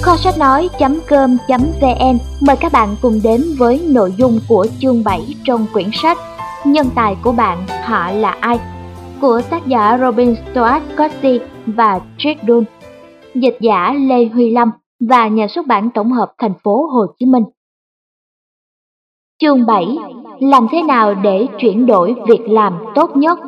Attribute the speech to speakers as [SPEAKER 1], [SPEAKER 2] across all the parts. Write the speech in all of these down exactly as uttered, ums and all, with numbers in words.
[SPEAKER 1] Kho sách nói.com.vn mời các bạn cùng đến với nội dung của chương bảy trong quyển sách Nhân tài của bạn họ là ai? Của tác giả Robin Stuart Cossey và Trick Dunn, dịch giả Lê Huy Lâm và nhà xuất bản tổng hợp Thành phố Hồ Chí Minh. Chương bảy. Làm thế nào để chuyển đổi việc làm tốt nhất?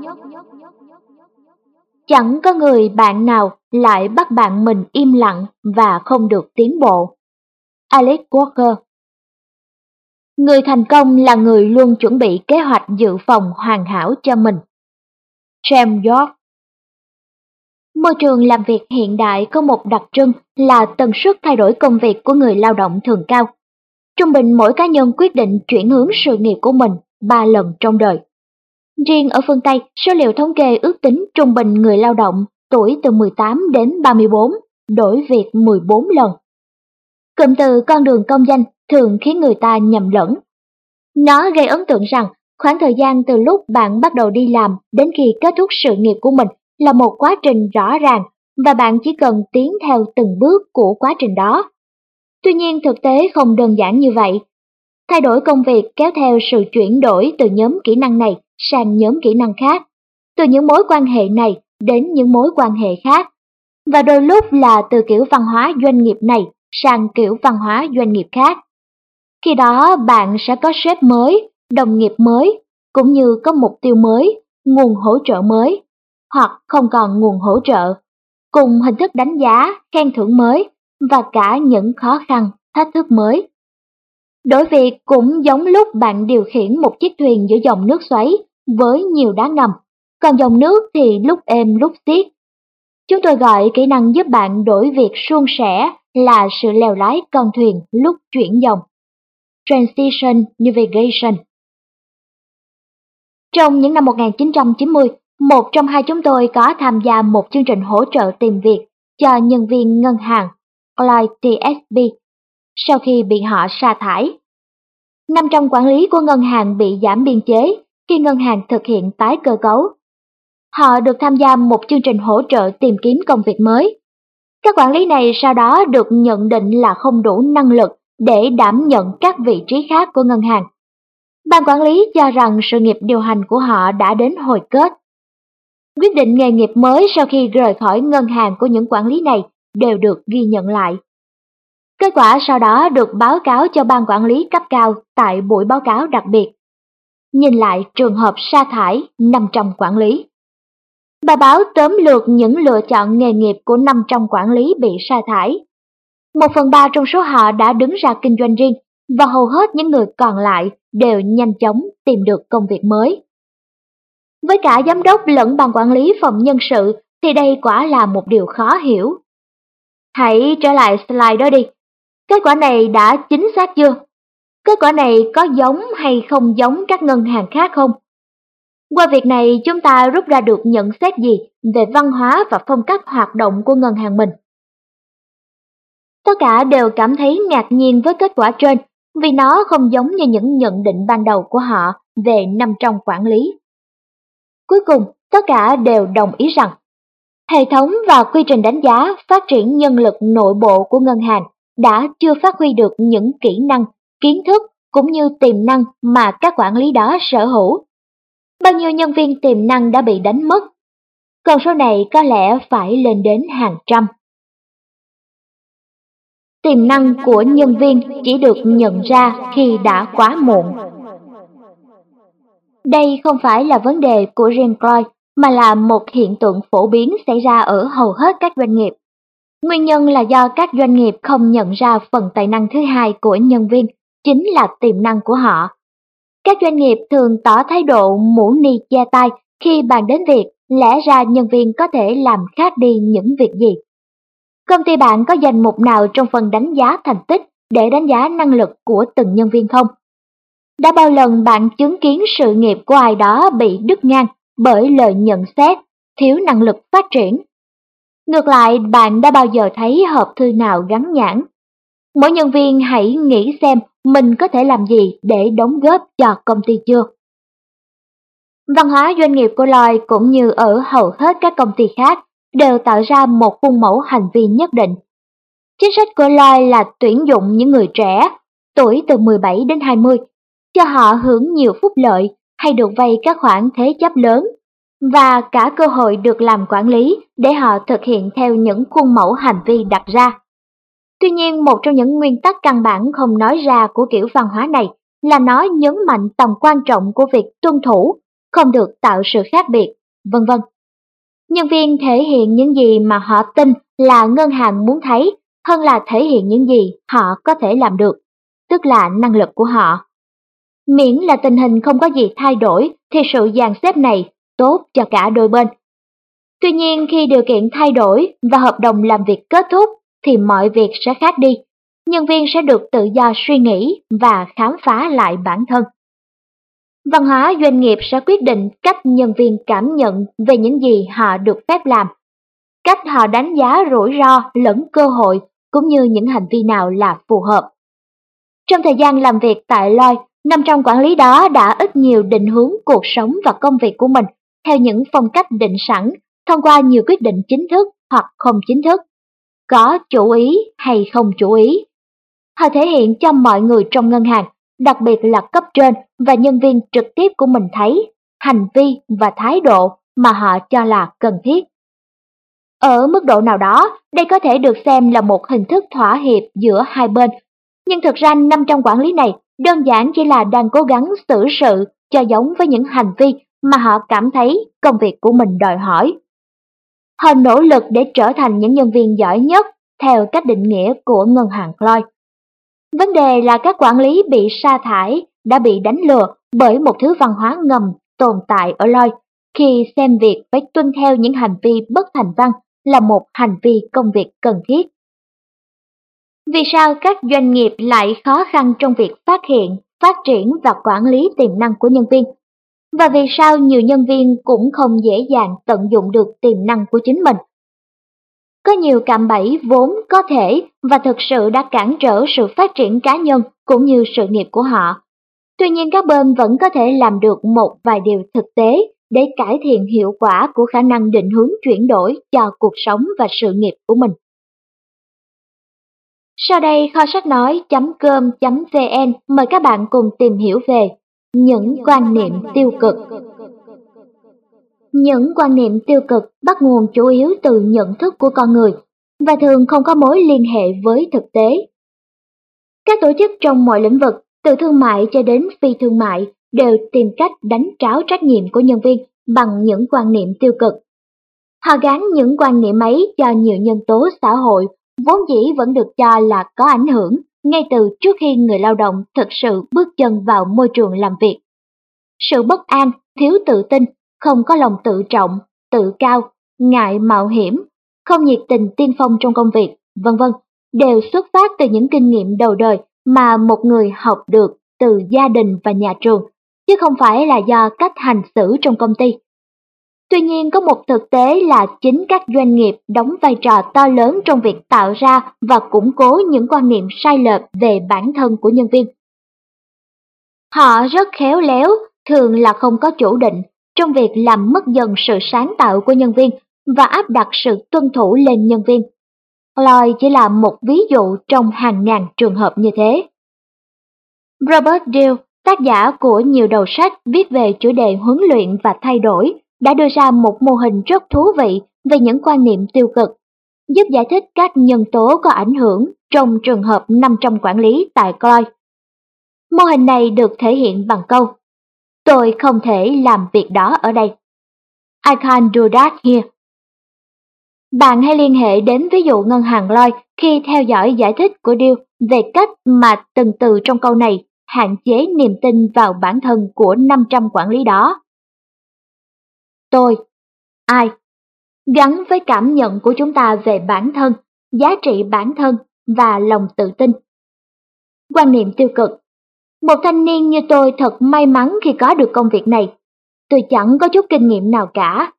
[SPEAKER 1] Chẳng có người bạn nào lại bắt bạn mình im lặng và không được tiến bộ. Alice Walker. Người thành công là người luôn chuẩn bị kế hoạch dự phòng hoàn hảo cho mình. James York. Môi trường làm việc hiện đại có một đặc trưng là tần suất thay đổi công việc của người lao động thường cao. Trung bình mỗi cá nhân quyết định chuyển hướng sự nghiệp của mình ba lần trong đời. Riêng ở phương Tây, số liệu thống kê ước tính trung bình người lao động tuổi từ mười tám đến ba mươi bốn đổi việc mười bốn lần. Cụm từ con đường công danh thường khiến người ta nhầm lẫn. Nó gây ấn tượng rằng khoảng thời gian từ lúc bạn bắt đầu đi làm đến khi kết thúc sự nghiệp của mình là một quá trình rõ ràng và bạn chỉ cần tiến theo từng bước của quá trình đó. Tuy nhiên thực tế không đơn giản như vậy. Thay đổi công việc kéo theo sự chuyển đổi từ nhóm kỹ năng này sang nhóm kỹ năng khác, từ những mối quan hệ này đến những mối quan hệ khác, và đôi lúc là từ kiểu văn hóa doanh nghiệp này sang kiểu văn hóa doanh nghiệp khác. Khi đó bạn sẽ có sếp mới, đồng nghiệp mới, cũng như có mục tiêu mới, nguồn hỗ trợ mới, hoặc không còn nguồn hỗ trợ, cùng hình thức đánh giá, khen thưởng mới, và cả những khó khăn, thách thức mới. Đổi việc cũng giống lúc bạn điều khiển một chiếc thuyền giữa dòng nước xoáy với nhiều đá ngầm, còn dòng nước thì lúc êm lúc xiết. Chúng tôi gọi kỹ năng giúp bạn đổi việc suôn sẻ là sự lèo lái con thuyền lúc chuyển dòng. Transition Navigation. Trong những năm một nghìn chín trăm chín mươi, một trong hai chúng tôi có tham gia một chương trình hỗ trợ tìm việc cho nhân viên ngân hàng Clyde tê ét bê sau khi bị họ sa thải. Năm trong quản lý của ngân hàng bị giảm biên chế khi ngân hàng thực hiện tái cơ cấu. Họ được tham gia một chương trình hỗ trợ tìm kiếm công việc mới. Các quản lý này sau đó được nhận định là không đủ năng lực để đảm nhận các vị trí khác của ngân hàng. Ban quản lý cho rằng sự nghiệp điều hành của họ đã đến hồi kết. Quyết định nghề nghiệp mới sau khi rời khỏi ngân hàng của những quản lý này đều được ghi nhận lại. Kết quả sau đó được báo cáo cho ban quản lý cấp cao tại buổi báo cáo đặc biệt. Nhìn lại trường hợp sa thải năm trăm quản lý. Bài báo tóm lược những lựa chọn nghề nghiệp của năm trăm quản lý bị sa thải. Một phần ba trong số họ đã đứng ra kinh doanh riêng, và hầu hết những người còn lại đều nhanh chóng tìm được công việc mới. Với cả giám đốc lẫn ban quản lý phòng nhân sự thì đây quả là một điều khó hiểu. Hãy trở lại slide đó đi. Kết quả này đã chính xác chưa? Kết quả này có giống hay không giống các ngân hàng khác không? Qua việc này chúng ta rút ra được nhận xét gì về văn hóa và phong cách hoạt động của ngân hàng mình? Tất cả đều cảm thấy ngạc nhiên với kết quả trên vì nó không giống như những nhận định ban đầu của họ về năm trong quản lý. Cuối cùng, tất cả đều đồng ý rằng hệ thống và quy trình đánh giá phát triển nhân lực nội bộ của ngân hàng đã chưa phát huy được những kỹ năng, kiến thức cũng như tiềm năng mà các quản lý đó sở hữu. Bao nhiêu nhân viên tiềm năng đã bị đánh mất? Con số này có lẽ phải lên đến hàng trăm. Tiềm năng của nhân viên chỉ được nhận ra khi đã quá muộn. Đây không phải là vấn đề của riêng Clyde, mà là một hiện tượng phổ biến xảy ra ở hầu hết các doanh nghiệp. Nguyên nhân là do các doanh nghiệp không nhận ra phần tài năng thứ hai của nhân viên, chính là tiềm năng của họ. Các doanh nghiệp thường tỏ thái độ mũ ni che tai khi bàn đến việc lẽ ra nhân viên có thể làm khác đi những việc gì. Công ty bạn có danh mục nào trong phần đánh giá thành tích để đánh giá năng lực của từng nhân viên không? Đã bao lần bạn chứng kiến sự nghiệp của ai đó bị đứt ngang bởi lời nhận xét, thiếu năng lực phát triển? Ngược lại, bạn đã bao giờ thấy hộp thư nào gắn nhãn? Mỗi nhân viên hãy nghĩ xem mình có thể làm gì để đóng góp cho công ty chưa? Văn hóa doanh nghiệp của Lloyd cũng như ở hầu hết các công ty khác đều tạo ra một khuôn mẫu hành vi nhất định. Chính sách của Lloyd là tuyển dụng những người trẻ, tuổi từ mười bảy đến hai mươi, cho họ hưởng nhiều phúc lợi hay được vay các khoản thế chấp lớn, và cả cơ hội được làm quản lý để họ thực hiện theo những khuôn mẫu hành vi đặt ra. Tuy nhiên, một trong những nguyên tắc căn bản không nói ra của kiểu văn hóa này là nó nhấn mạnh tầm quan trọng của việc tuân thủ, không được tạo sự khác biệt, vân vân. Nhân viên thể hiện những gì mà họ tin là ngân hàng muốn thấy hơn là thể hiện những gì họ có thể làm được, tức là năng lực của họ. Miễn là tình hình không có gì thay đổi thì sự dàn xếp này tốt cho cả đôi bên. Tuy nhiên, khi điều kiện thay đổi và hợp đồng làm việc kết thúc thì mọi việc sẽ khác đi. Nhân viên sẽ được tự do suy nghĩ và khám phá lại bản thân. Văn hóa doanh nghiệp sẽ quyết định cách nhân viên cảm nhận về những gì họ được phép làm, cách họ đánh giá rủi ro lẫn cơ hội, cũng như những hành vi nào là phù hợp. Trong thời gian làm việc tại Lloyd, năm trong quản lý đó đã ít nhiều định hướng cuộc sống và công việc của mình theo những phong cách định sẵn thông qua nhiều quyết định chính thức hoặc không chính thức, có chủ ý hay không chủ ý. Họ thể hiện cho mọi người trong ngân hàng, đặc biệt là cấp trên và nhân viên trực tiếp của mình thấy hành vi và thái độ mà họ cho là cần thiết. Ở mức độ nào đó, đây có thể được xem là một hình thức thỏa hiệp giữa hai bên, nhưng thực ra năm trong quản lý này đơn giản chỉ là đang cố gắng xử sự cho giống với những hành vi mà họ cảm thấy công việc của mình đòi hỏi. Họ nỗ lực để trở thành những nhân viên giỏi nhất theo cách định nghĩa của ngân hàng Lloyd. Vấn đề là các quản lý bị sa thải đã bị đánh lừa bởi một thứ văn hóa ngầm tồn tại ở Lloyd khi xem việc phải tuân theo những hành vi bất thành văn là một hành vi công việc cần thiết. Vì sao các doanh nghiệp lại khó khăn trong việc phát hiện, phát triển và quản lý tiềm năng của nhân viên? Và vì sao nhiều nhân viên cũng không dễ dàng tận dụng được tiềm năng của chính mình? Có nhiều cạm bẫy vốn có thể và thực sự đã cản trở sự phát triển cá nhân cũng như sự nghiệp của họ. Tuy nhiên các bên vẫn có thể làm được một vài điều thực tế để cải thiện hiệu quả của khả năng định hướng chuyển đổi cho cuộc sống và sự nghiệp của mình. Sau đây kho sách nói chấm com chấm vn mời các bạn cùng tìm hiểu về những quan niệm tiêu cực. Những quan niệm tiêu cực bắt nguồn chủ yếu từ nhận thức của con người và thường không có mối liên hệ với thực tế. Các tổ chức trong mọi lĩnh vực, từ thương mại cho đến phi thương mại, đều tìm cách đánh tráo trách nhiệm của nhân viên bằng những quan niệm tiêu cực. Họ gắn những quan niệm ấy cho nhiều nhân tố xã hội vốn dĩ vẫn được cho là có ảnh hưởng ngay từ trước khi người lao động thực sự bước chân vào môi trường làm việc. Sự bất an, thiếu tự tin, không có lòng tự trọng, tự cao, ngại mạo hiểm, không nhiệt tình tiên phong trong công việc, vân vân, đều xuất phát từ những kinh nghiệm đầu đời mà một người học được từ gia đình và nhà trường, chứ không phải là do cách hành xử trong công ty. Tuy nhiên có một thực tế là chính các doanh nghiệp đóng vai trò to lớn trong việc tạo ra và củng cố những quan niệm sai lệch về bản thân của nhân viên. Họ rất khéo léo, thường là không có chủ định trong việc làm mất dần sự sáng tạo của nhân viên và áp đặt sự tuân thủ lên nhân viên. Lloyd chỉ là một ví dụ trong hàng ngàn trường hợp như thế. Robert Deal, tác giả của nhiều đầu sách viết về chủ đề huấn luyện và thay đổi, đã đưa ra một mô hình rất thú vị về những quan niệm tiêu cực, giúp giải thích các nhân tố có ảnh hưởng trong trường hợp năm trong quản lý tại Lloyd. Mô hình này được thể hiện bằng câu: tôi không thể làm việc đó ở đây. I can't do that here. Bạn hãy liên hệ đến ví dụ ngân hàng Lloyd khi theo dõi giải thích của Deal về cách mà từng từ trong câu này hạn chế niềm tin vào bản thân của năm trăm quản lý đó. Tôi, ai, gắn với cảm nhận của chúng ta về bản thân, giá trị bản thân và lòng tự tin. Quan niệm tiêu cực. Một thanh niên như tôi thật may mắn khi có được công việc này. Tôi chẳng có chút kinh nghiệm nào cả.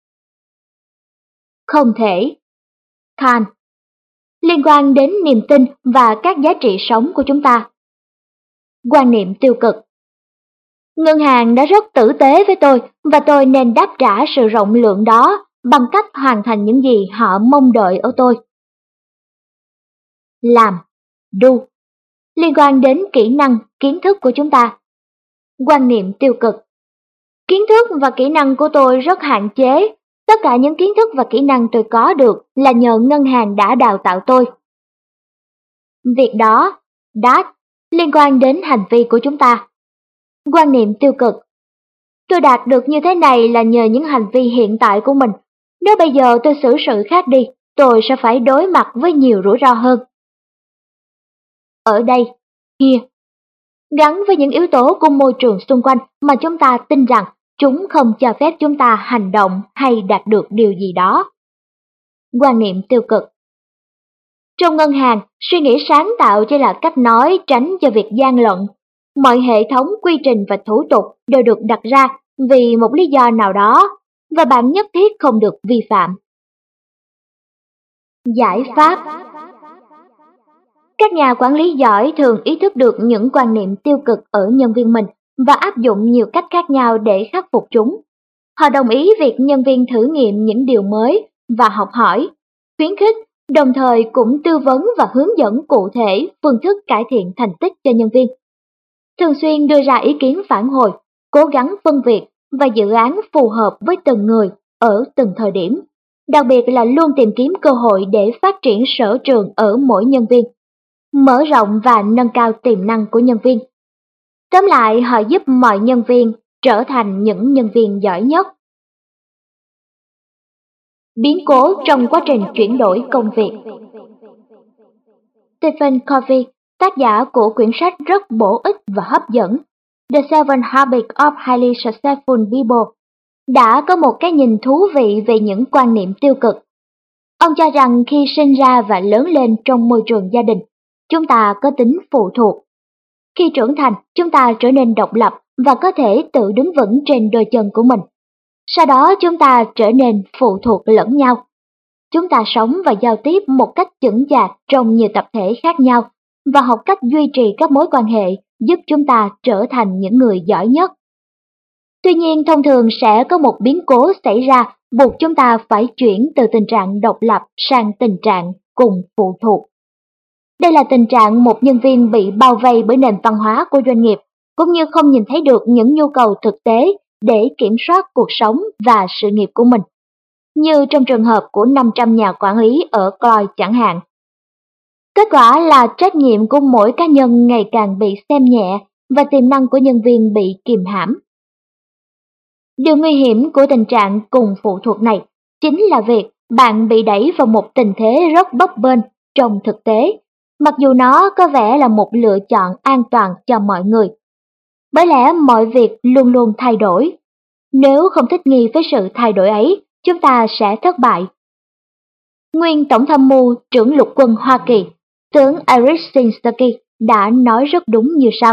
[SPEAKER 1] Không thể. Can't. Liên quan đến niềm tin và các giá trị sống của chúng ta. Quan niệm tiêu cực. Ngân hàng đã rất tử tế với tôi và tôi nên đáp trả sự rộng lượng đó bằng cách hoàn thành những gì họ mong đợi ở tôi. làm, do, liên quan đến kỹ năng, kiến thức của chúng ta. Quan niệm tiêu cực. Kiến thức và kỹ năng của tôi rất hạn chế. Tất cả những kiến thức và kỹ năng tôi có được là nhờ ngân hàng đã đào tạo tôi. Việc đó, that, liên quan đến hành vi của chúng ta. Quan niệm tiêu cực. Tôi đạt được như thế này là nhờ những hành vi hiện tại của mình. Nếu bây giờ tôi xử sự khác đi, tôi sẽ phải đối mặt với nhiều rủi ro hơn. Ở đây, here, gắn với những yếu tố của môi trường xung quanh mà chúng ta tin rằng chúng không cho phép chúng ta hành động hay đạt được điều gì đó. Quan niệm tiêu cực. Trong ngân hàng, suy nghĩ sáng tạo chỉ là cách nói tránh cho việc gian lận. Mọi hệ thống quy trình và thủ tục đều được đặt ra vì một lý do nào đó, và bạn nhất thiết không được vi phạm. Giải pháp. Các nhà quản lý giỏi thường ý thức được những quan niệm tiêu cực ở nhân viên mình và áp dụng nhiều cách khác nhau để khắc phục chúng. Họ đồng ý việc nhân viên thử nghiệm những điều mới và học hỏi, khuyến khích, đồng thời cũng tư vấn và hướng dẫn cụ thể phương thức cải thiện thành tích cho nhân viên. Thường xuyên đưa ra ý kiến phản hồi, cố gắng phân việc và dự án phù hợp với từng người ở từng thời điểm, đặc biệt là luôn tìm kiếm cơ hội để phát triển sở trường ở mỗi nhân viên, mở rộng và nâng cao tiềm năng của nhân viên. Tóm lại, họ giúp mọi nhân viên trở thành những nhân viên giỏi nhất. Biến cố trong quá trình chuyển đổi công việc. Stephen Covey, tác giả của quyển sách rất bổ ích và hấp dẫn The Seven Habits of Highly Successful People, đã có một cái nhìn thú vị về những quan niệm tiêu cực. Ông cho rằng khi sinh ra và lớn lên trong môi trường gia đình, chúng ta có tính phụ thuộc. Khi trưởng thành, chúng ta trở nên độc lập và có thể tự đứng vững trên đôi chân của mình. Sau đó chúng ta trở nên phụ thuộc lẫn nhau. Chúng ta sống và giao tiếp một cách chững chạc trong nhiều tập thể khác nhau và học cách duy trì các mối quan hệ giúp chúng ta trở thành những người giỏi nhất. Tuy nhiên, thông thường sẽ có một biến cố xảy ra buộc chúng ta phải chuyển từ tình trạng độc lập sang tình trạng cùng phụ thuộc. Đây là tình trạng một nhân viên bị bao vây bởi nền văn hóa của doanh nghiệp, cũng như không nhìn thấy được những nhu cầu thực tế để kiểm soát cuộc sống và sự nghiệp của mình, như trong trường hợp của năm trăm nhà quản lý ở Cloyd chẳng hạn. Kết quả là trách nhiệm của mỗi cá nhân ngày càng bị xem nhẹ và tiềm năng của nhân viên bị kìm hãm. Điều nguy hiểm của tình trạng cùng phụ thuộc này chính là việc bạn bị đẩy vào một tình thế rất bấp bênh trong thực tế, mặc dù nó có vẻ là một lựa chọn an toàn cho mọi người. Bởi lẽ mọi việc luôn luôn thay đổi. Nếu không thích nghi với sự thay đổi ấy, chúng ta sẽ thất bại. Nguyên Tổng tham mưu trưởng lục quân Hoa Kỳ, tướng Erich Sinsky đã nói rất đúng như sau.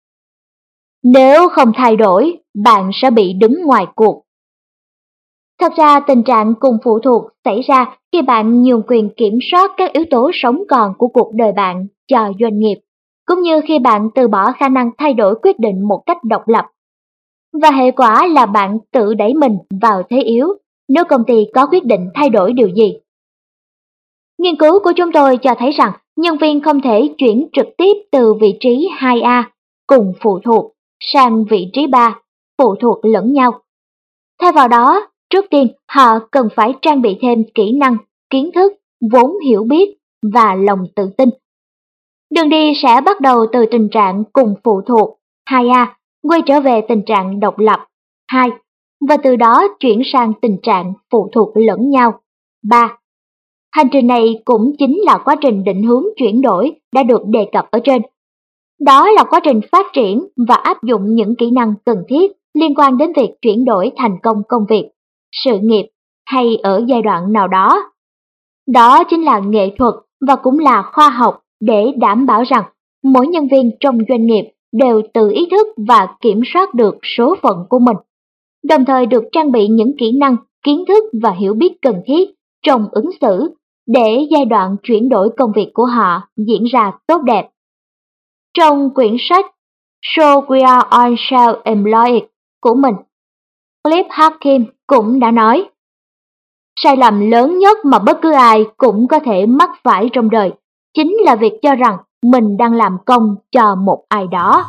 [SPEAKER 1] Nếu không thay đổi, bạn sẽ bị đứng ngoài cuộc. Thật ra tình trạng cùng phụ thuộc xảy ra khi bạn nhường quyền kiểm soát các yếu tố sống còn của cuộc đời bạn cho doanh nghiệp, cũng như khi bạn từ bỏ khả năng thay đổi quyết định một cách độc lập. Và hệ quả là bạn tự đẩy mình vào thế yếu nếu công ty có quyết định thay đổi điều gì. Nghiên cứu của chúng tôi cho thấy rằng nhân viên không thể chuyển trực tiếp từ vị trí hai A cùng phụ thuộc sang vị trí ba phụ thuộc lẫn nhau. Thay vào đó, trước tiên họ cần phải trang bị thêm kỹ năng, kiến thức, vốn hiểu biết và lòng tự tin. Đường đi sẽ bắt đầu từ tình trạng cùng phụ thuộc hai A, quay trở về tình trạng độc lập hai, và từ đó chuyển sang tình trạng phụ thuộc lẫn nhau ba. Hành trình này cũng chính là quá trình định hướng chuyển đổi đã được đề cập ở trên. Đó là quá trình phát triển và áp dụng những kỹ năng cần thiết liên quan đến việc chuyển đổi thành công công việc, sự nghiệp hay ở giai đoạn nào đó. Đó chính là nghệ thuật và cũng là khoa học để đảm bảo rằng mỗi nhân viên trong doanh nghiệp đều tự ý thức và kiểm soát được số phận của mình, đồng thời được trang bị những kỹ năng, kiến thức và hiểu biết cần thiết trong ứng xử để giai đoạn chuyển đổi công việc của họ diễn ra tốt đẹp. Trong quyển sách So We Are All Self-Employed của mình, Cliff Hakim cũng đã nói, sai lầm lớn nhất mà bất cứ ai cũng có thể mắc phải trong đời chính là việc cho rằng mình đang làm công cho một ai đó.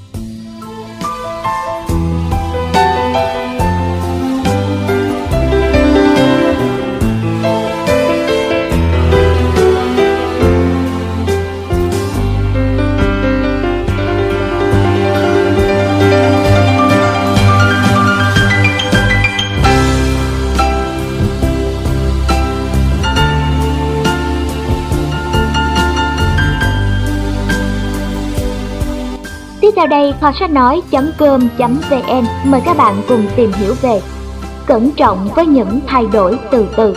[SPEAKER 1] Tiếp theo đây, kho sách nói chấm com chấm vn mời các bạn cùng tìm hiểu về cẩn trọng với những thay đổi từ từ.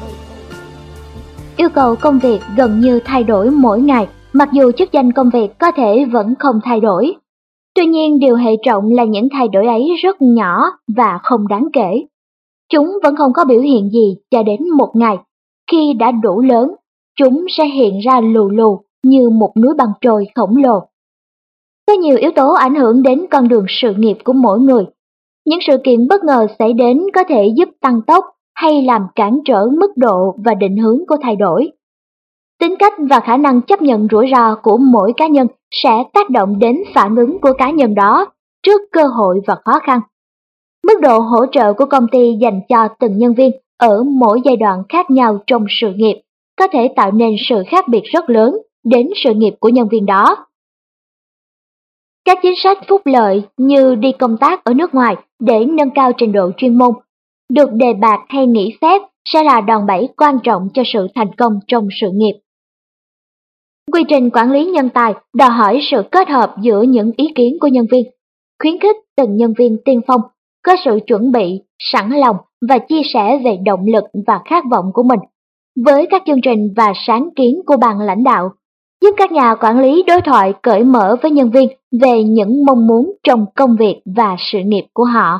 [SPEAKER 1] Yêu cầu công việc gần như thay đổi mỗi ngày, mặc dù chức danh công việc có thể vẫn không thay đổi. Tuy nhiên, điều hệ trọng là những thay đổi ấy rất nhỏ và không đáng kể. Chúng vẫn không có biểu hiện gì cho đến một ngày. Khi đã đủ lớn, chúng sẽ hiện ra lù lù như một núi băng trôi khổng lồ. Có nhiều yếu tố ảnh hưởng đến con đường sự nghiệp của mỗi người. Những sự kiện bất ngờ xảy đến có thể giúp tăng tốc hay làm cản trở mức độ và định hướng của thay đổi. Tính cách và khả năng chấp nhận rủi ro của mỗi cá nhân sẽ tác động đến phản ứng của cá nhân đó trước cơ hội và khó khăn. Mức độ hỗ trợ của công ty dành cho từng nhân viên ở mỗi giai đoạn khác nhau trong sự nghiệp có thể tạo nên sự khác biệt rất lớn đến sự nghiệp của nhân viên đó. Các chính sách phúc lợi như đi công tác ở nước ngoài để nâng cao trình độ chuyên môn, được đề bạt hay nghỉ phép sẽ là đòn bẩy quan trọng cho sự thành công trong sự nghiệp. Quy trình quản lý nhân tài đòi hỏi sự kết hợp giữa những ý kiến của nhân viên, khuyến khích từng nhân viên tiên phong, có sự chuẩn bị, sẵn lòng và chia sẻ về động lực và khát vọng của mình, với các chương trình và sáng kiến của ban lãnh đạo, giúp các nhà quản lý đối thoại cởi mở với nhân viên về những mong muốn trong công việc và sự nghiệp của họ.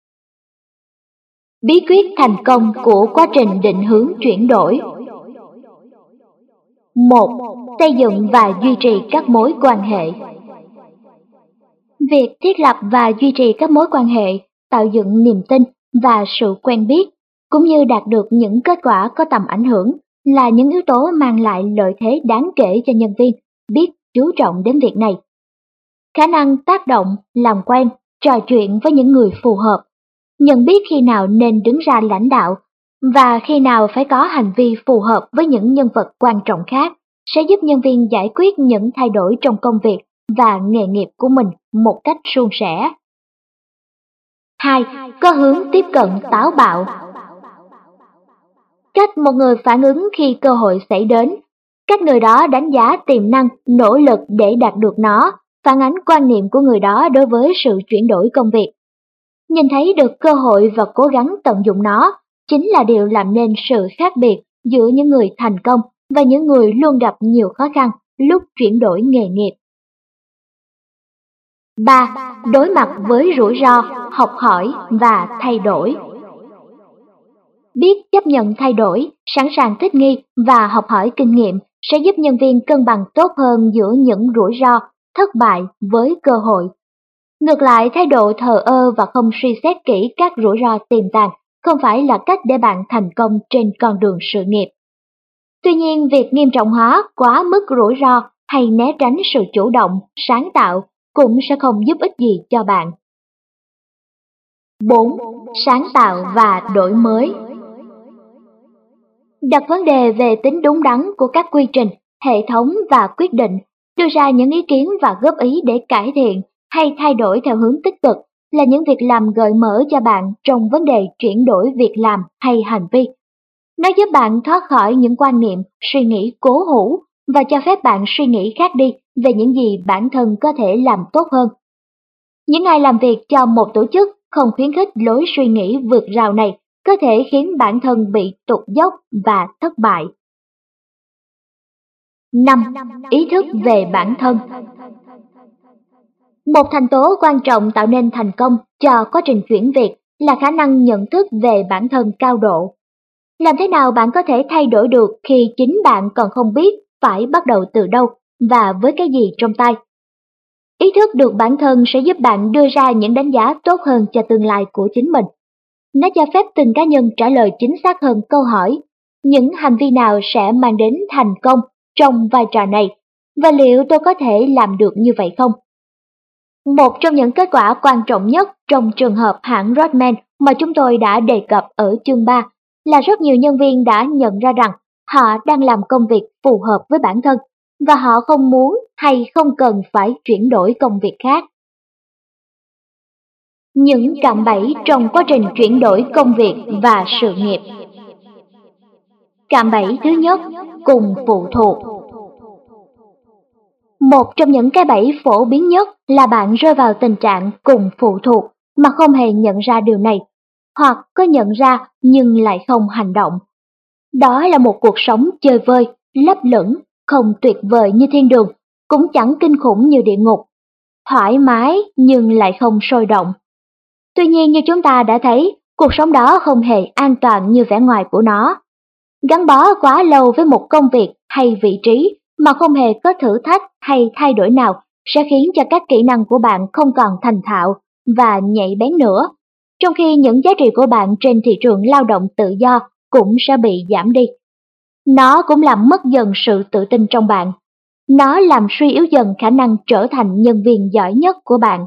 [SPEAKER 1] Bí quyết thành công của quá trình định hướng chuyển đổi. một. Xây dựng và duy trì các mối quan hệ. Việc thiết lập và duy trì các mối quan hệ, tạo dựng niềm tin và sự quen biết, cũng như đạt được những kết quả có tầm ảnh hưởng là những yếu tố mang lại lợi thế đáng kể cho nhân viên biết chú trọng đến việc này. Khả năng tác động, làm quen, trò chuyện với những người phù hợp, nhận biết khi nào nên đứng ra lãnh đạo và khi nào phải có hành vi phù hợp với những nhân vật quan trọng khác sẽ giúp nhân viên giải quyết những thay đổi trong công việc và nghề nghiệp của mình một cách suôn sẻ. hai. Có hướng tiếp cận táo bạo. Cách một người phản ứng khi cơ hội xảy đến, các người đó đánh giá tiềm năng, nỗ lực để đạt được nó, phản ánh quan niệm của người đó đối với sự chuyển đổi công việc. Nhìn thấy được cơ hội và cố gắng tận dụng nó chính là điều làm nên sự khác biệt giữa những người thành công và những người luôn gặp nhiều khó khăn lúc chuyển đổi nghề nghiệp. ba. Đối mặt với rủi ro, học hỏi và thay đổi. Biết chấp nhận thay đổi, sẵn sàng thích nghi và học hỏi kinh nghiệm sẽ giúp nhân viên cân bằng tốt hơn giữa những rủi ro, thất bại với cơ hội. Ngược lại, thái độ thờ ơ và không suy xét kỹ các rủi ro tiềm tàng không phải là cách để bạn thành công trên con đường sự nghiệp. Tuy nhiên, việc nghiêm trọng hóa quá mức rủi ro hay né tránh sự chủ động, sáng tạo cũng sẽ không giúp ích gì cho bạn. bốn. Sáng tạo và đổi mới. Đặt vấn đề về tính đúng đắn của các quy trình, hệ thống và quyết định, đưa ra những ý kiến và góp ý để cải thiện hay thay đổi theo hướng tích cực là những việc làm gợi mở cho bạn trong vấn đề chuyển đổi việc làm hay hành vi. Nó giúp bạn thoát khỏi những quan niệm, suy nghĩ cố hữu và cho phép bạn suy nghĩ khác đi về những gì bản thân có thể làm tốt hơn. Những ai làm việc cho một tổ chức không khuyến khích lối suy nghĩ vượt rào này có thể khiến bản thân bị tụt dốc và thất bại. năm. Ý thức về bản thân. Một thành tố quan trọng tạo nên thành công cho quá trình chuyển việc là khả năng nhận thức về bản thân cao độ. Làm thế nào bạn có thể thay đổi được khi chính bạn còn không biết phải bắt đầu từ đâu và với cái gì trong tay? Ý thức được bản thân sẽ giúp bạn đưa ra những đánh giá tốt hơn cho tương lai của chính mình. Nó cho phép từng cá nhân trả lời chính xác hơn câu hỏi: những hành vi nào sẽ mang đến thành công trong vai trò này, và liệu tôi có thể làm được như vậy không? Một trong những kết quả quan trọng nhất trong trường hợp hãng Rothman mà chúng tôi đã đề cập ở chương ba là rất nhiều nhân viên đã nhận ra rằng họ đang làm công việc phù hợp với bản thân và họ không muốn hay không cần phải chuyển đổi công việc khác. Những cạm bẫy trong quá trình chuyển đổi công việc và sự nghiệp. Cạm bẫy thứ nhất, cùng phụ thuộc. Một trong những cái bẫy phổ biến nhất là bạn rơi vào tình trạng cùng phụ thuộc mà không hề nhận ra điều này, hoặc có nhận ra nhưng lại không hành động. Đó là một cuộc sống chơi vơi, lấp lửng, không tuyệt vời như thiên đường, cũng chẳng kinh khủng như địa ngục. Thoải mái nhưng lại không sôi động. Tuy nhiên như chúng ta đã thấy, cuộc sống đó không hề an toàn như vẻ ngoài của nó. Gắn bó quá lâu với một công việc hay vị trí mà không hề có thử thách hay thay đổi nào sẽ khiến cho các kỹ năng của bạn không còn thành thạo và nhạy bén nữa, trong khi những giá trị của bạn trên thị trường lao động tự do cũng sẽ bị giảm đi. Nó cũng làm mất dần sự tự tin trong bạn. Nó làm suy yếu dần khả năng trở thành nhân viên giỏi nhất của bạn.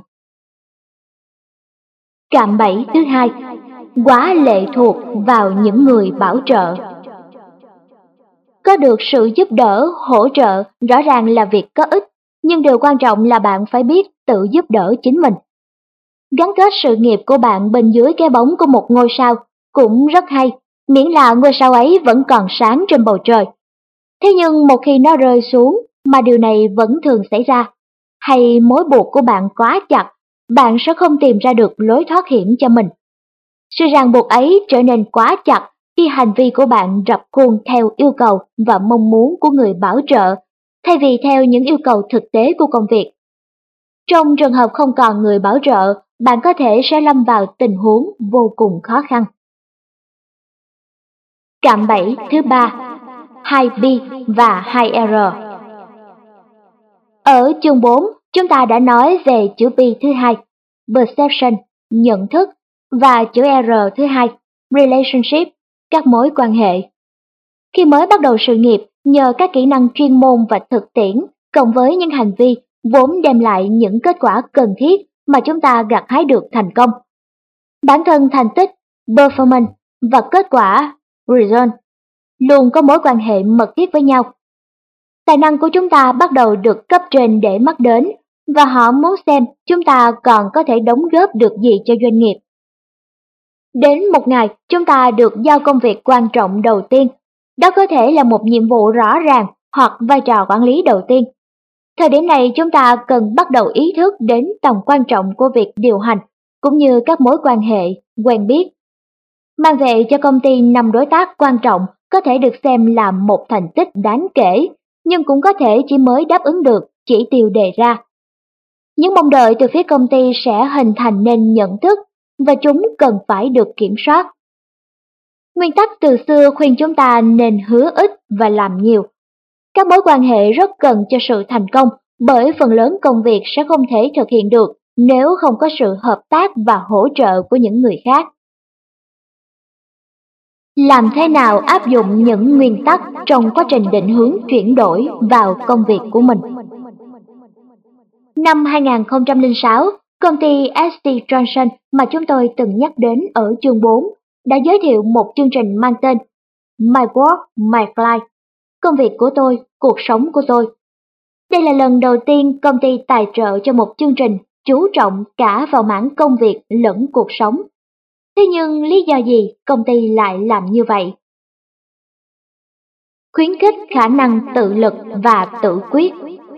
[SPEAKER 1] Cạm bẫy thứ hai, quá lệ thuộc vào những người bảo trợ. Có được sự giúp đỡ, hỗ trợ rõ ràng là việc có ích, nhưng điều quan trọng là bạn phải biết tự giúp đỡ chính mình. Gắn kết sự nghiệp của bạn bên dưới cái bóng của một ngôi sao cũng rất hay, miễn là ngôi sao ấy vẫn còn sáng trên bầu trời. Thế nhưng một khi nó rơi xuống, mà điều này vẫn thường xảy ra, hay mối buộc của bạn quá chặt, bạn sẽ không tìm ra được lối thoát hiểm cho mình. Sự ràng buộc ấy trở nên quá chặt khi hành vi của bạn rập khuôn theo yêu cầu và mong muốn của người bảo trợ, thay vì theo những yêu cầu thực tế của công việc. Trong trường hợp không còn người bảo trợ, bạn có thể sẽ lâm vào tình huống vô cùng khó khăn. Cạm bẫy thứ ba, hai B và hai R. Ở chương bốn, chúng ta đã nói về chữ P thứ hai, perception, nhận thức, và chữ R thứ hai, relationship, các mối quan hệ. Khi mới bắt đầu sự nghiệp, nhờ các kỹ năng chuyên môn và thực tiễn, cộng với những hành vi vốn đem lại những kết quả cần thiết mà chúng ta gặt hái được thành công. Bản thân thành tích, performance, và kết quả, result, luôn có mối quan hệ mật thiết với nhau. Tài năng của chúng ta bắt đầu được cấp trên để mắt đến, và họ muốn xem chúng ta còn có thể đóng góp được gì cho doanh nghiệp. Đến một ngày, chúng ta được giao công việc quan trọng đầu tiên. Đó có thể là một nhiệm vụ rõ ràng hoặc vai trò quản lý đầu tiên. Thời điểm này chúng ta cần bắt đầu ý thức đến tầm quan trọng của việc điều hành, cũng như các mối quan hệ, quen biết. Mang về cho công ty năm đối tác quan trọng có thể được xem là một thành tích đáng kể, nhưng cũng có thể chỉ mới đáp ứng được chỉ tiêu đề ra. Những mong đợi từ phía công ty sẽ hình thành nên nhận thức, và chúng cần phải được kiểm soát. Nguyên tắc từ xưa khuyên chúng ta nên hứa ít và làm nhiều. Các mối quan hệ rất cần cho sự thành công, bởi phần lớn công việc sẽ không thể thực hiện được nếu không có sự hợp tác và hỗ trợ của những người khác. Làm thế nào áp dụng những nguyên tắc trong quá trình định hướng chuyển đổi vào công việc của mình? Năm hai không không sáu, công ty ét tê Johnson mà chúng tôi từng nhắc đến ở chương bốn đã giới thiệu một chương trình mang tên My Work, My Life, công việc của tôi, cuộc sống của tôi. Đây là lần đầu tiên công ty tài trợ cho một chương trình chú trọng cả vào mảng công việc lẫn cuộc sống. Thế nhưng lý do gì công ty lại làm như vậy? Khuyến khích khả năng tự lực và tự quyết.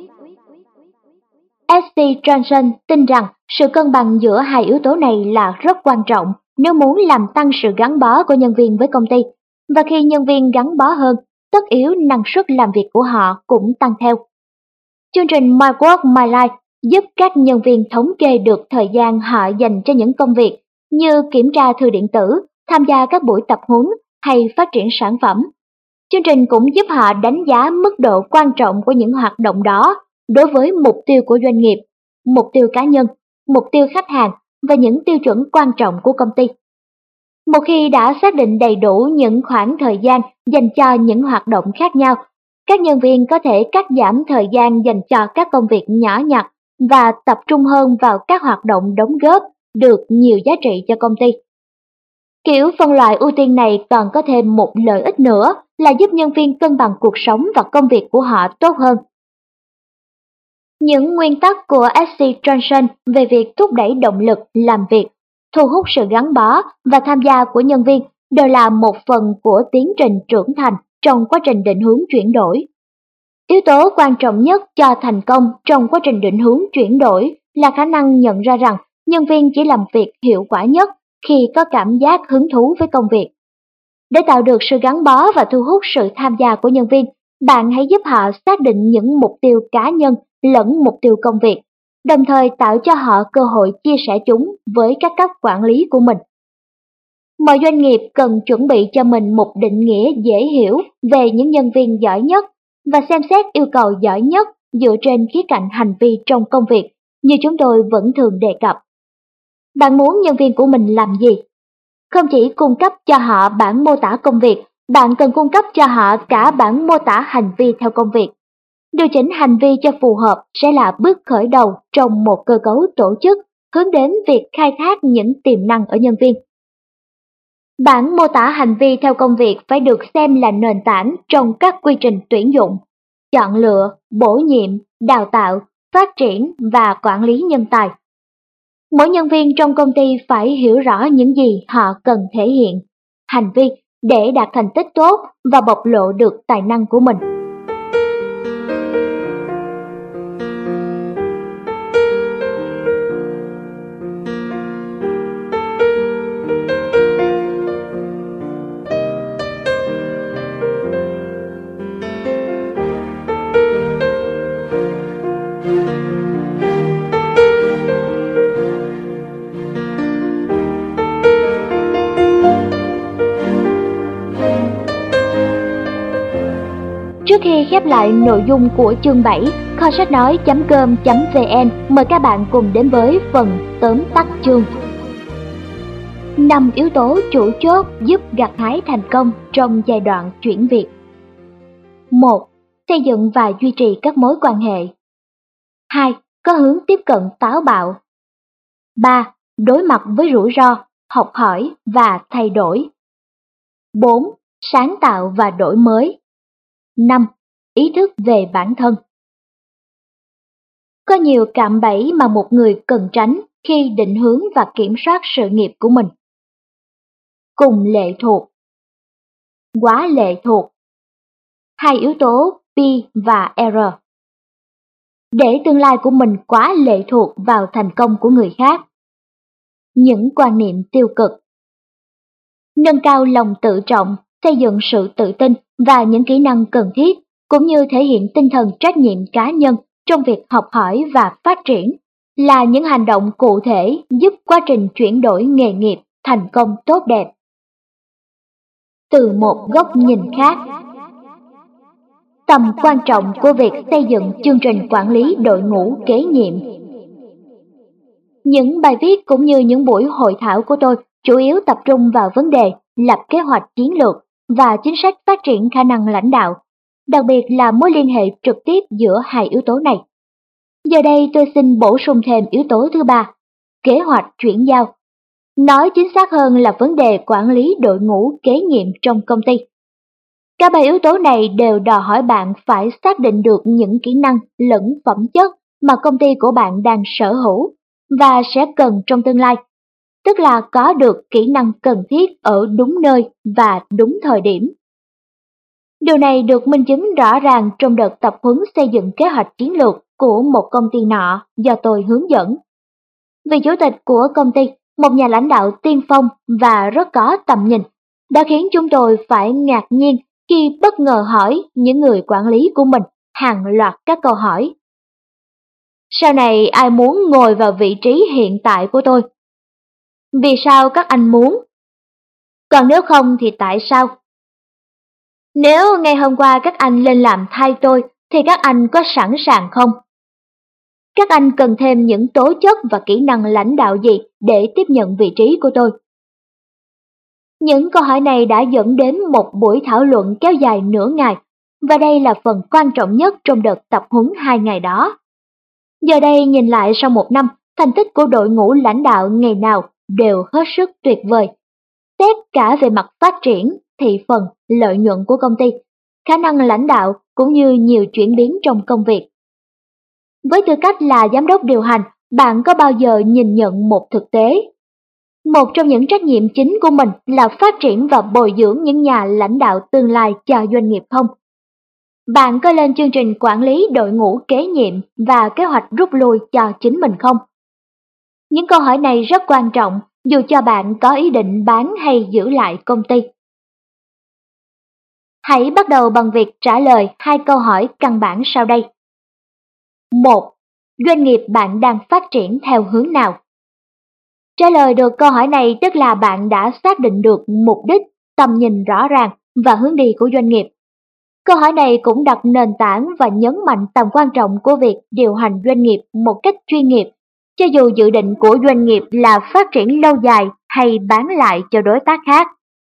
[SPEAKER 1] ét tê Johnson tin rằng sự cân bằng giữa hai yếu tố này là rất quan trọng nếu muốn làm tăng sự gắn bó của nhân viên với công ty, và khi nhân viên gắn bó hơn, tất yếu năng suất làm việc của họ cũng tăng theo. Chương trình My Work, My Life giúp các nhân viên thống kê được thời gian họ dành cho những công việc như kiểm tra thư điện tử, tham gia các buổi tập huấn hay phát triển sản phẩm. Chương trình cũng giúp họ đánh giá mức độ quan trọng của những hoạt động đó đối với mục tiêu của doanh nghiệp, mục tiêu cá nhân, mục tiêu khách hàng và những tiêu chuẩn quan trọng của công ty. Một khi đã xác định đầy đủ những khoảng thời gian dành cho những hoạt động khác nhau, Các nhân viên có thể cắt giảm thời gian dành cho các công việc nhỏ nhặt và tập trung hơn vào các hoạt động đóng góp được nhiều giá trị cho công ty. Kiểu phân loại ưu tiên này còn có thêm một lợi ích nữa là giúp nhân viên cân bằng cuộc sống và công việc của họ tốt hơn. Những nguyên tắc của ét xê Johnson về việc thúc đẩy động lực làm việc, thu hút sự gắn bó và tham gia của nhân viên đều là một phần của tiến trình trưởng thành trong quá trình định hướng chuyển đổi. Yếu tố quan trọng nhất cho thành công trong quá trình định hướng chuyển đổi là khả năng nhận ra rằng nhân viên chỉ làm việc hiệu quả nhất khi có cảm giác hứng thú với công việc. Để tạo được sự gắn bó và thu hút sự tham gia của nhân viên, bạn hãy giúp họ xác định những mục tiêu cá nhân lẫn mục tiêu công việc, đồng thời tạo cho họ cơ hội chia sẻ chúng với các cấp quản lý của mình. Mọi doanh nghiệp cần chuẩn bị cho mình một định nghĩa dễ hiểu về những nhân viên giỏi nhất và xem xét yêu cầu giỏi nhất dựa trên khía cạnh hành vi trong công việc, như chúng tôi vẫn thường đề cập. Bạn muốn nhân viên của mình làm gì? Không chỉ cung cấp cho họ bản mô tả công việc, bạn cần cung cấp cho họ cả bản mô tả hành vi theo công việc. Điều chỉnh hành vi cho phù hợp sẽ là bước khởi đầu trong một cơ cấu tổ chức hướng đến việc khai thác những tiềm năng ở nhân viên. Bản mô tả hành vi theo công việc phải được xem là nền tảng trong các quy trình tuyển dụng, chọn lựa, bổ nhiệm, đào tạo, phát triển và quản lý nhân tài. Mỗi nhân viên trong công ty phải hiểu rõ những gì họ cần thể hiện, hành vi để đạt thành tích tốt và bộc lộ được tài năng của mình. Trước khi khép lại nội dung của chương bảy, kho sách nói chấm com chấm vn mời các bạn cùng đến với phần tóm tắt chương. năm yếu tố chủ chốt giúp gặt hái thành công trong giai đoạn chuyển việc. một. Xây dựng và duy trì các mối quan hệ. hai. Có hướng tiếp cận táo bạo. ba. Đối mặt với rủi ro, học hỏi và thay đổi. bốn. Sáng tạo và đổi mới. năm. Ý thức về bản thân. Có nhiều cạm bẫy mà một người cần tránh khi định hướng và kiểm soát sự nghiệp của mình. Cùng lệ thuộc, quá lệ thuộc, hai yếu tố P và R. Để tương lai của mình quá lệ thuộc vào thành công của người khác. Những quan niệm tiêu cực. Nâng cao lòng tự trọng, xây dựng sự tự tin và những kỹ năng cần thiết, cũng như thể hiện tinh thần trách nhiệm cá nhân trong việc học hỏi và phát triển, là những hành động cụ thể giúp quá trình chuyển đổi nghề nghiệp thành công tốt đẹp. Từ một góc nhìn khác. Tầm quan trọng của việc xây dựng chương trình quản lý đội ngũ kế nhiệm. Những bài viết cũng như những buổi hội thảo của tôi chủ yếu tập trung vào vấn đề lập kế hoạch chiến lược và chính sách phát triển khả năng lãnh đạo, đặc biệt là mối liên hệ trực tiếp giữa hai yếu tố này. Giờ đây tôi xin bổ sung thêm yếu tố thứ ba, kế hoạch chuyển giao. Nói chính xác hơn là vấn đề quản lý đội ngũ kế nhiệm trong công ty. Cả ba yếu tố này đều đòi hỏi bạn phải xác định được những kỹ năng lẫn phẩm chất mà công ty của bạn đang sở hữu và sẽ cần trong tương lai, tức là có được kỹ năng cần thiết ở đúng nơi và đúng thời điểm. Điều này được minh chứng rõ ràng trong đợt tập huấn xây dựng kế hoạch chiến lược của một công ty nọ do tôi hướng dẫn. Vị chủ tịch của công ty, một nhà lãnh đạo tiên phong và rất có tầm nhìn, đã khiến chúng tôi phải ngạc nhiên khi bất ngờ hỏi những người quản lý của mình hàng loạt các câu hỏi. Sau này ai muốn ngồi vào vị trí hiện tại của tôi? Vì sao các anh muốn? Còn nếu không thì tại sao? Nếu ngày hôm qua các anh lên làm thay tôi thì các anh có sẵn sàng không? Các anh cần thêm những tố chất và kỹ năng lãnh đạo gì để tiếp nhận vị trí của tôi? Những câu hỏi này đã dẫn đến một buổi thảo luận kéo dài nửa ngày, và đây là phần quan trọng nhất trong đợt tập huấn hai ngày đó. Giờ đây nhìn lại sau một năm, thành tích của đội ngũ lãnh đạo ngày nào đều hết sức tuyệt vời. Xét cả về mặt phát triển, thị phần, lợi nhuận của công ty, khả năng lãnh đạo cũng như nhiều chuyển biến trong công việc. Với tư cách là giám đốc điều hành, bạn có bao giờ nhìn nhận một thực tế? Một trong những trách nhiệm chính của mình là phát triển và bồi dưỡng những nhà lãnh đạo tương lai cho doanh nghiệp không? Bạn có lên chương trình quản lý đội ngũ kế nhiệm và kế hoạch rút lui cho chính mình không? Những câu hỏi này rất quan trọng dù cho bạn có ý định bán hay giữ lại công ty. Hãy bắt đầu bằng việc trả lời hai câu hỏi căn bản sau đây. một. Doanh nghiệp bạn đang phát triển theo hướng nào? Trả lời được câu hỏi này tức là bạn đã xác định được mục đích, tầm nhìn rõ ràng và hướng đi của doanh nghiệp. Câu hỏi này cũng đặt nền tảng và nhấn mạnh tầm quan trọng của việc điều hành doanh nghiệp một cách chuyên nghiệp, cho dù dự định của doanh nghiệp là phát triển lâu dài hay bán lại cho đối tác khác.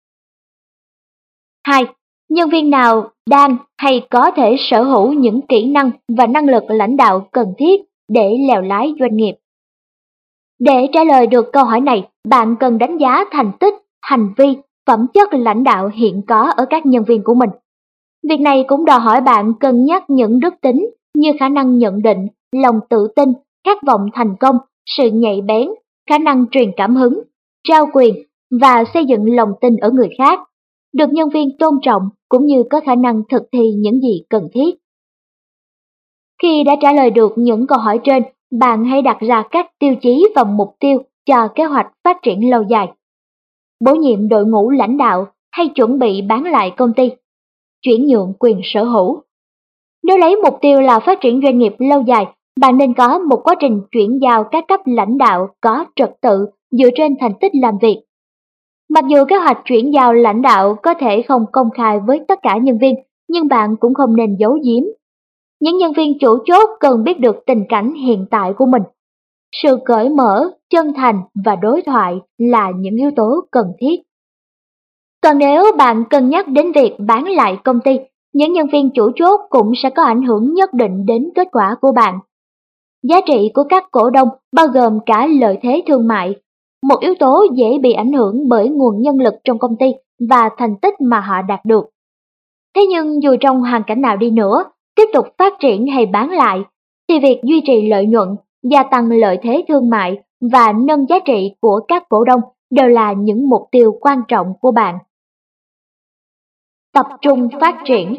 [SPEAKER 1] hai. Nhân viên nào đang hay có thể sở hữu những kỹ năng và năng lực lãnh đạo cần thiết để lèo lái doanh nghiệp? Để trả lời được câu hỏi này, bạn cần đánh giá thành tích, hành vi, phẩm chất lãnh đạo hiện có ở các nhân viên của mình. Việc này cũng đòi hỏi bạn cân nhắc những đức tính như khả năng nhận định, lòng tự tin, khát vọng thành công, sự nhạy bén, khả năng truyền cảm hứng, trao quyền và xây dựng lòng tin ở người khác, được nhân viên tôn trọng cũng như có khả năng thực thi những gì cần thiết. Khi đã trả lời được những câu hỏi trên, bạn hãy đặt ra các tiêu chí và mục tiêu cho kế hoạch phát triển lâu dài. Bổ nhiệm đội ngũ lãnh đạo hay chuẩn bị bán lại công ty, chuyển nhượng quyền sở hữu. Nếu lấy mục tiêu là phát triển doanh nghiệp lâu dài, bạn nên có một quá trình chuyển giao các cấp lãnh đạo có trật tự dựa trên thành tích làm việc. Mặc dù kế hoạch chuyển giao lãnh đạo có thể không công khai với tất cả nhân viên, nhưng bạn cũng không nên giấu giếm. Những nhân viên chủ chốt cần biết được tình cảnh hiện tại của mình. Sự cởi mở, chân thành và đối thoại là những yếu tố cần thiết. Còn nếu bạn cân nhắc đến việc bán lại công ty, những nhân viên chủ chốt cũng sẽ có ảnh hưởng nhất định đến kết quả của bạn. Giá trị của các cổ đông bao gồm cả lợi thế thương mại, một yếu tố dễ bị ảnh hưởng bởi nguồn nhân lực trong công ty và thành tích mà họ đạt được. Thế nhưng dù trong hoàn cảnh nào đi nữa, tiếp tục phát triển hay bán lại, thì việc duy trì lợi nhuận, gia tăng lợi thế thương mại và nâng giá trị của các cổ đông đều là những mục tiêu quan trọng của bạn. Tập trung phát triển.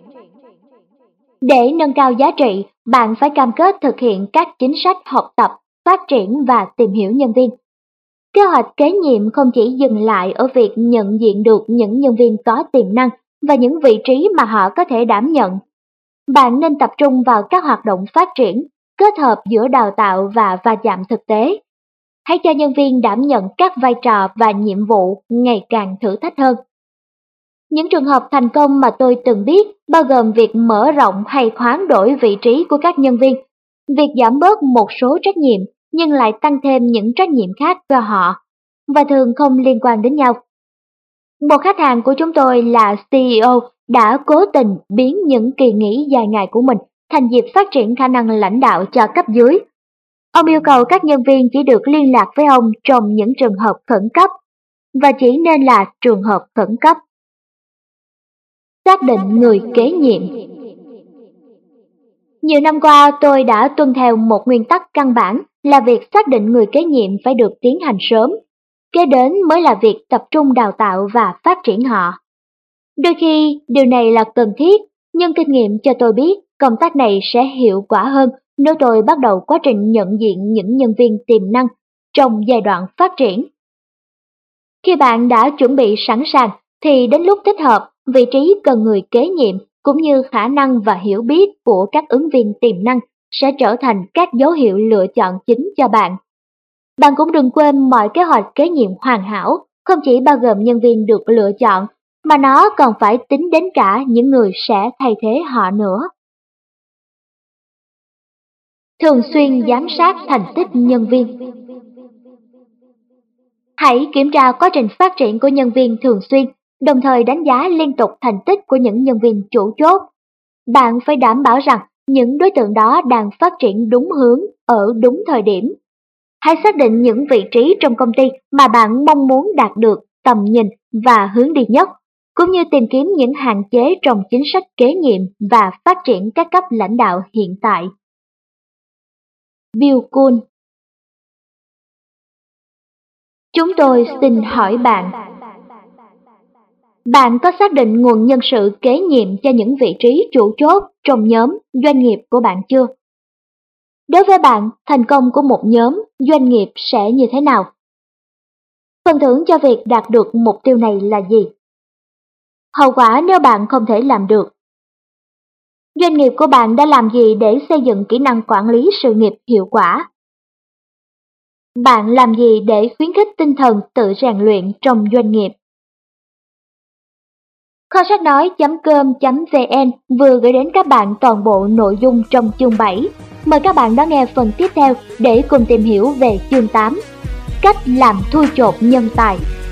[SPEAKER 1] Để nâng cao giá trị, bạn phải cam kết thực hiện các chính sách học tập, phát triển và tìm hiểu nhân viên. Kế hoạch kế nhiệm không chỉ dừng lại ở việc nhận diện được những nhân viên có tiềm năng và những vị trí mà họ có thể đảm nhận. Bạn nên tập trung vào các hoạt động phát triển, kết hợp giữa đào tạo và va chạm thực tế. Hãy cho nhân viên đảm nhận các vai trò và nhiệm vụ ngày càng thử thách hơn. Những trường hợp thành công mà tôi từng biết bao gồm việc mở rộng hay khoán đổi vị trí của các nhân viên, việc giảm bớt một số trách nhiệm nhưng lại tăng thêm những trách nhiệm khác cho họ, và thường không liên quan đến nhau. Một khách hàng của chúng tôi là xê e ô đã cố tình biến những kỳ nghỉ dài ngày của mình thành dịp phát triển khả năng lãnh đạo cho cấp dưới. Ông yêu cầu các nhân viên chỉ được liên lạc với ông trong những trường hợp khẩn cấp, và chỉ nên là trường hợp khẩn cấp. Xác định người kế nhiệm. Nhiều năm qua tôi đã tuân theo một nguyên tắc căn bản là việc xác định người kế nhiệm phải được tiến hành sớm. Kế đến mới là việc tập trung đào tạo và phát triển họ. Đôi khi điều này là cần thiết, nhưng kinh nghiệm cho tôi biết công tác này sẽ hiệu quả hơn nếu tôi bắt đầu quá trình nhận diện những nhân viên tiềm năng trong giai đoạn phát triển. Khi bạn đã chuẩn bị sẵn sàng, thì đến lúc thích hợp, vị trí cần người kế nhiệm cũng như khả năng và hiểu biết của các ứng viên tiềm năng sẽ trở thành các dấu hiệu lựa chọn chính cho bạn. Bạn cũng đừng quên mọi kế hoạch kế nhiệm hoàn hảo không chỉ bao gồm nhân viên được lựa chọn, mà nó còn phải tính đến cả những người sẽ thay thế họ nữa. Thường xuyên giám sát thành tích nhân viên. Hãy kiểm tra quá trình phát triển của nhân viên thường xuyên, đồng thời đánh giá liên tục thành tích của những nhân viên chủ chốt bạn phải đảm bảo rằng những đối tượng đó đang phát triển đúng hướng ở đúng thời điểm. Hãy xác định những vị trí trong công ty mà bạn mong muốn đạt được tầm nhìn và hướng đi nhất, cũng như tìm kiếm những hạn chế trong chính sách kế nhiệm và phát triển các cấp lãnh đạo hiện tại. Bill Kuhn. Chúng tôi xin hỏi bạn, bạn có xác định nguồn nhân sự kế nhiệm cho những vị trí chủ chốt trong nhóm doanh nghiệp của bạn chưa? Đối với bạn, thành công của một nhóm doanh nghiệp sẽ như thế nào? Phần thưởng cho việc đạt được mục tiêu này là gì? Hậu quả nếu bạn không thể làm được. Doanh nghiệp của bạn đã làm gì để xây dựng kỹ năng quản lý sự nghiệp hiệu quả? Bạn làm gì để khuyến khích tinh thần tự rèn luyện trong doanh nghiệp? Kho sách nói chấm com chấm vn vừa gửi đến các bạn toàn bộ nội dung trong chương bảy. Mời các bạn đón nghe phần tiếp theo để cùng tìm hiểu về chương tám. Cách làm thui chột nhân tài.